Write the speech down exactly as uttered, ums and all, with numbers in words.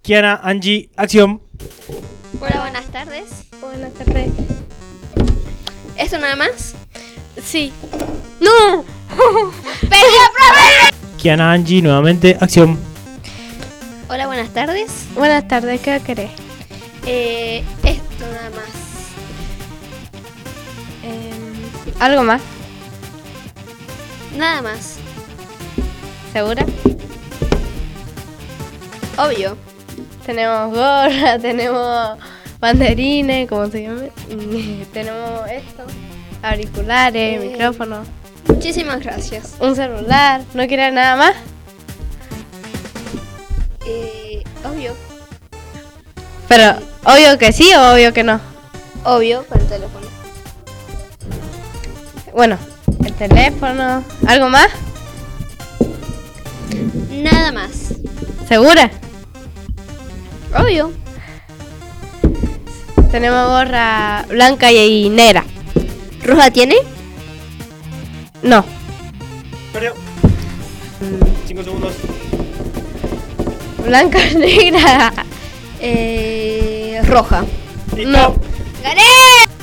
Kiana, Angie, acción. Hola, buenas tardes. Buenas tardes. ¿Esto nada más? Sí. ¡No! ¡Pelea, profe! Kiana, Angie, nuevamente, acción. Hola, buenas tardes. Buenas tardes, ¿qué querés? Eh, esto nada más. Eh, ¿Algo más? Nada más. ¿Segura? Obvio. Tenemos gorra, tenemos banderines, ¿cómo se llama? Tenemos esto, auriculares, Eh. micrófonos, Muchísimas gracias. un celular. ¿No quieres nada más? Eh, obvio. Pero, obvio que sí o obvio que no. Obvio, para el teléfono. Bueno, el teléfono. ¿Algo más? Nada más. ¿Segura? Obvio. Tenemos gorra blanca y negra. ¿Roja tiene? No. Perdió. Cinco segundos. Blanca y negra. Eh, roja. Listo. No. ¡Gané!